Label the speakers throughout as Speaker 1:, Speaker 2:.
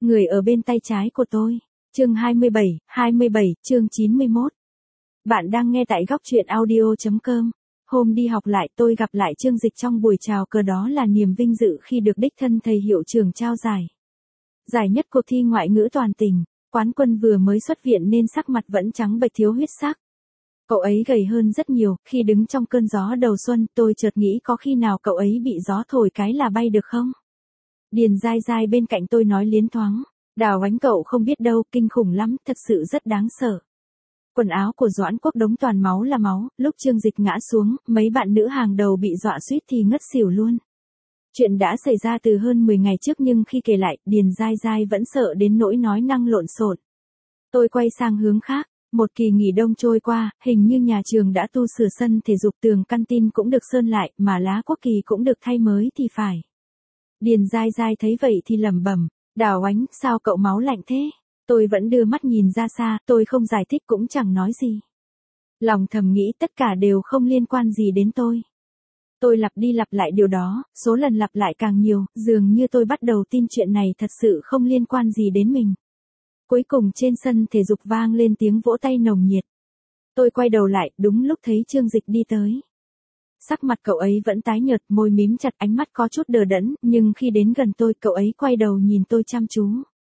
Speaker 1: Người ở bên tay trái của tôi. Chương 27, chương 91. Bạn đang nghe tại góc truyện audio.com. Hôm đi học lại tôi gặp lại Trương Dịch trong buổi chào cờ, đó là niềm vinh dự khi được đích thân thầy hiệu trưởng trao giải. Giải nhất cuộc thi ngoại ngữ toàn tỉnh, quán quân vừa mới xuất viện nên sắc mặt vẫn trắng bệch thiếu huyết sắc. Cậu ấy gầy hơn rất nhiều, khi đứng trong cơn gió đầu xuân tôi chợt nghĩ có khi nào cậu ấy bị gió thổi cái là bay được không? Điền dai dai bên cạnh tôi nói liến thoáng. Đào Ánh cậu không biết đâu, kinh khủng lắm, thật sự rất đáng sợ. Quần áo của Doãn Quốc đống toàn máu là máu, lúc Trương Dịch ngã xuống, mấy bạn nữ hàng đầu bị dọa suýt thì ngất xỉu luôn. Chuyện đã xảy ra từ hơn 10 ngày trước nhưng khi kể lại, Điền dai dai vẫn sợ đến nỗi nói năng lộn xộn. Tôi quay sang hướng khác, một kỳ nghỉ đông trôi qua, hình như nhà trường đã tu sửa sân thể dục, tường căn tin cũng được sơn lại, mà lá quốc kỳ cũng được thay mới thì phải. Điền dai dai thấy vậy thì lẩm bẩm. Đào Ánh, sao cậu máu lạnh thế? Tôi vẫn đưa mắt nhìn ra xa, tôi không giải thích cũng chẳng nói gì. Lòng thầm nghĩ tất cả đều không liên quan gì đến tôi. Tôi lặp đi lặp lại điều đó, số lần lặp lại càng nhiều, dường như tôi bắt đầu tin chuyện này thật sự không liên quan gì đến mình. Cuối cùng trên sân thể dục vang lên tiếng vỗ tay nồng nhiệt. Tôi quay đầu lại, đúng lúc thấy Trương Dịch đi tới. Sắc mặt cậu ấy vẫn tái nhợt, môi mím chặt, ánh mắt có chút đờ đẫn, nhưng khi đến gần tôi, cậu ấy quay đầu nhìn tôi chăm chú.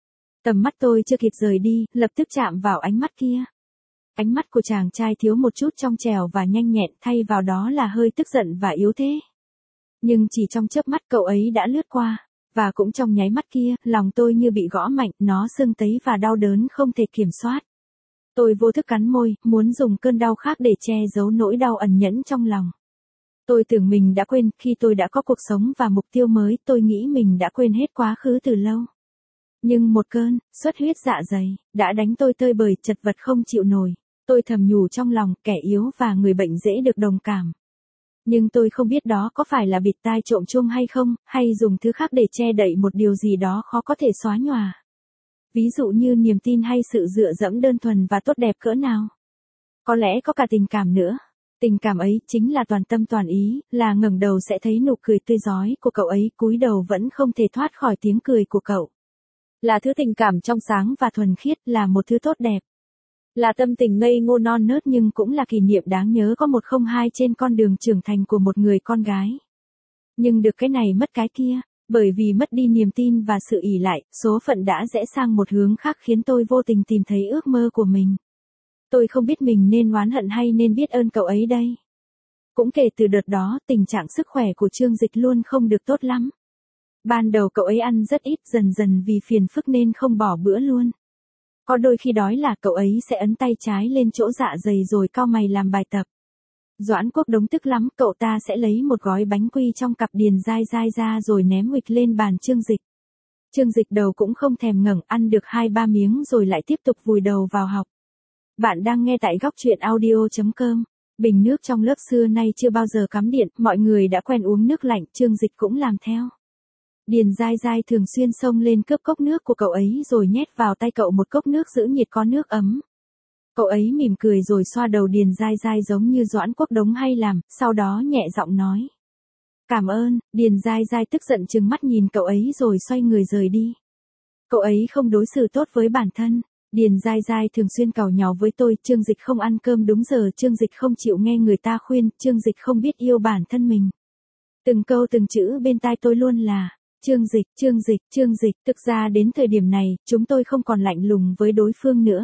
Speaker 1: Tầm mắt tôi chưa kịp rời đi, lập tức chạm vào ánh mắt kia. Ánh mắt của chàng trai thiếu một chút trong trẻo và nhanh nhẹn, thay vào đó là hơi tức giận và yếu thế. Nhưng chỉ trong chớp mắt cậu ấy đã lướt qua, và cũng trong nháy mắt kia, lòng tôi như bị gõ mạnh, nó sưng tấy và đau đớn không thể kiểm soát. Tôi vô thức cắn môi, muốn dùng cơn đau khác để che giấu nỗi đau ẩn nhẫn trong lòng. Tôi tưởng mình đã quên, khi tôi đã có cuộc sống và mục tiêu mới, tôi nghĩ mình đã quên hết quá khứ từ lâu. Nhưng một cơn xuất huyết dạ dày đã đánh tôi tơi bời, chật vật không chịu nổi. Tôi thầm nhủ trong lòng, kẻ yếu và người bệnh dễ được đồng cảm. Nhưng tôi không biết đó có phải là bịt tai trộm chuông hay không, hay dùng thứ khác để che đậy một điều gì đó khó có thể xóa nhòa. Ví dụ như niềm tin hay sự dựa dẫm đơn thuần và tốt đẹp cỡ nào. Có lẽ có cả tình cảm nữa. Tình cảm ấy chính là toàn tâm toàn ý, là ngẩng đầu sẽ thấy nụ cười tươi rói của cậu ấy, cúi đầu vẫn không thể thoát khỏi tiếng cười của cậu. Là thứ tình cảm trong sáng và thuần khiết, là một thứ tốt đẹp. Là tâm tình ngây ngô non nớt nhưng cũng là kỷ niệm đáng nhớ có 102 trên con đường trưởng thành của một người con gái. Nhưng được cái này mất cái kia, bởi vì mất đi niềm tin và sự ỷ lại, số phận đã rẽ sang một hướng khác khiến tôi vô tình tìm thấy ước mơ của mình. Tôi không biết mình nên oán hận hay nên biết ơn cậu ấy đây. Cũng kể từ đợt đó, tình trạng sức khỏe của Trương Dịch luôn không được tốt lắm. Ban đầu cậu ấy ăn rất ít, dần dần vì phiền phức nên không bỏ bữa luôn. Có đôi khi đói là cậu ấy sẽ ấn tay trái lên chỗ dạ dày rồi cau mày làm bài tập. Doãn Quốc đống tức lắm, cậu ta sẽ lấy một gói bánh quy trong cặp Điền dai dai ra rồi ném huỵch lên bàn Trương Dịch. Trương Dịch đầu cũng không thèm ngẩng, ăn được 2-3 miếng rồi lại tiếp tục vùi đầu vào học. Bạn đang nghe tại góc truyện audio.com. Bình nước trong lớp xưa nay chưa bao giờ cắm điện, mọi người đã quen uống nước lạnh, Trương Dịch cũng làm theo. Điền dai dai thường xuyên xông lên cướp cốc nước của cậu ấy rồi nhét vào tay cậu một cốc nước giữ nhiệt có nước ấm. Cậu ấy mỉm cười rồi xoa đầu Điền dai dai giống như Doãn Quốc đống hay làm, sau đó nhẹ giọng nói. Cảm ơn. Điền dai dai tức giận trừng mắt nhìn cậu ấy rồi xoay người rời đi. Cậu ấy không đối xử tốt với bản thân. Điền dai dai thường xuyên càu nhàu với tôi, Trương Dịch không ăn cơm đúng giờ, Trương Dịch không chịu nghe người ta khuyên, Trương Dịch không biết yêu bản thân mình. Từng câu từng chữ bên tai tôi luôn là, Trương Dịch, Trương Dịch, Trương Dịch. Thực ra đến thời điểm này, chúng tôi không còn lạnh lùng với đối phương nữa.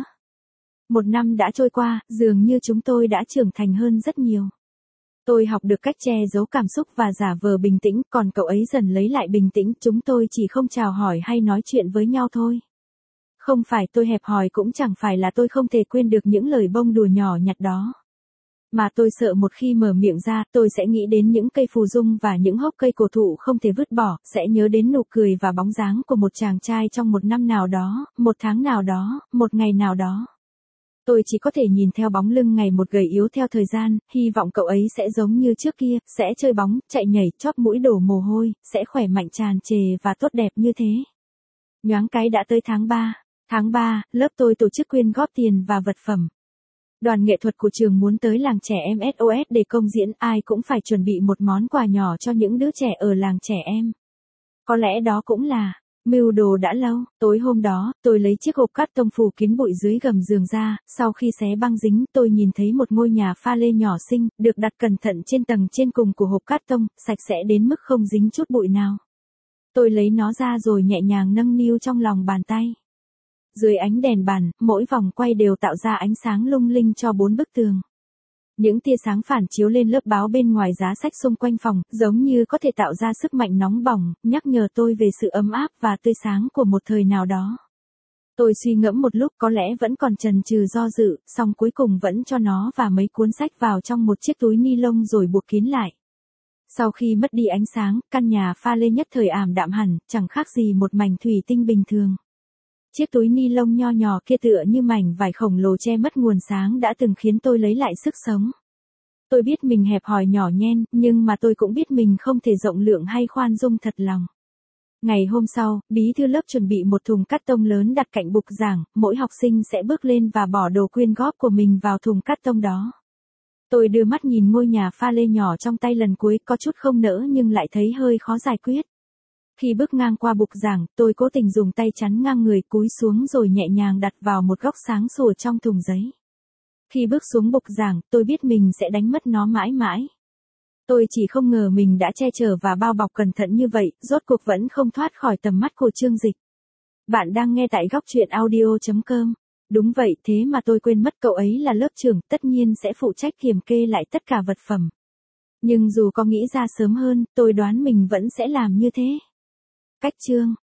Speaker 1: Một năm đã trôi qua, dường như chúng tôi đã trưởng thành hơn rất nhiều. Tôi học được cách che giấu cảm xúc và giả vờ bình tĩnh, còn cậu ấy dần lấy lại bình tĩnh, chúng tôi chỉ không chào hỏi hay nói chuyện với nhau thôi. Không phải tôi hẹp hòi, cũng chẳng phải là tôi không thể quên được những lời bông đùa nhỏ nhặt đó. Mà tôi sợ một khi mở miệng ra, tôi sẽ nghĩ đến những cây phù dung và những hốc cây cổ thụ không thể vứt bỏ, sẽ nhớ đến nụ cười và bóng dáng của một chàng trai trong một năm nào đó, một tháng nào đó, một ngày nào đó. Tôi chỉ có thể nhìn theo bóng lưng ngày một gầy yếu theo thời gian, hy vọng cậu ấy sẽ giống như trước kia, sẽ chơi bóng, chạy nhảy, chóp mũi đổ mồ hôi, sẽ khỏe mạnh tràn trề và tốt đẹp như thế. Nhoáng cái đã tới tháng 3. Tháng 3, lớp tôi tổ chức quyên góp tiền và vật phẩm. Đoàn nghệ thuật của trường muốn tới làng trẻ em SOS để công diễn, ai cũng phải chuẩn bị một món quà nhỏ cho những đứa trẻ ở làng trẻ em. Có lẽ đó cũng là Mưu đồ đã lâu, tối hôm đó, tôi lấy chiếc hộp cát tông phủ kín bụi dưới gầm giường ra, sau khi xé băng dính tôi nhìn thấy một ngôi nhà pha lê nhỏ xinh, được đặt cẩn thận trên tầng trên cùng của hộp cát tông, sạch sẽ đến mức không dính chút bụi nào. Tôi lấy nó ra rồi nhẹ nhàng nâng niu trong lòng bàn tay. Dưới ánh đèn bàn, mỗi vòng quay đều tạo ra ánh sáng lung linh cho 4 bức tường. Những tia sáng phản chiếu lên lớp báo bên ngoài giá sách xung quanh phòng, giống như có thể tạo ra sức mạnh nóng bỏng, nhắc nhở tôi về sự ấm áp và tươi sáng của một thời nào đó. Tôi suy ngẫm một lúc, có lẽ vẫn còn chần chừ do dự, song cuối cùng vẫn cho nó và mấy cuốn sách vào trong một chiếc túi ni lông rồi buộc kín lại. Sau khi mất đi ánh sáng, căn nhà pha lê nhất thời ảm đạm hẳn, chẳng khác gì một mảnh thủy tinh bình thường. Chiếc túi ni lông nho nhỏ kia tựa như mảnh vải khổng lồ che mất nguồn sáng đã từng khiến tôi lấy lại sức sống. Tôi biết mình hẹp hòi nhỏ nhen, nhưng mà tôi cũng biết mình không thể rộng lượng hay khoan dung thật lòng. Ngày hôm sau, bí thư lớp chuẩn bị một thùng cát tông lớn đặt cạnh bục giảng, mỗi học sinh sẽ bước lên và bỏ đồ quyên góp của mình vào thùng cát tông đó. Tôi đưa mắt nhìn ngôi nhà pha lê nhỏ trong tay lần cuối, có chút không nỡ nhưng lại thấy hơi khó giải quyết. Khi bước ngang qua bục giảng, tôi cố tình dùng tay chắn ngang người, cúi xuống rồi nhẹ nhàng đặt vào một góc sáng sủa trong thùng giấy. Khi bước xuống bục giảng, tôi biết mình sẽ đánh mất nó mãi mãi. Tôi chỉ không ngờ mình đã che chở và bao bọc cẩn thận như vậy, rốt cuộc vẫn không thoát khỏi tầm mắt của Chương Dịch. Bạn đang nghe tại góc truyện audio.com. Đúng vậy, thế mà tôi quên mất cậu ấy là lớp trưởng, tất nhiên sẽ phụ trách kiểm kê lại tất cả vật phẩm. Nhưng dù có nghĩ ra sớm hơn, tôi đoán mình vẫn sẽ làm như thế. Cách chương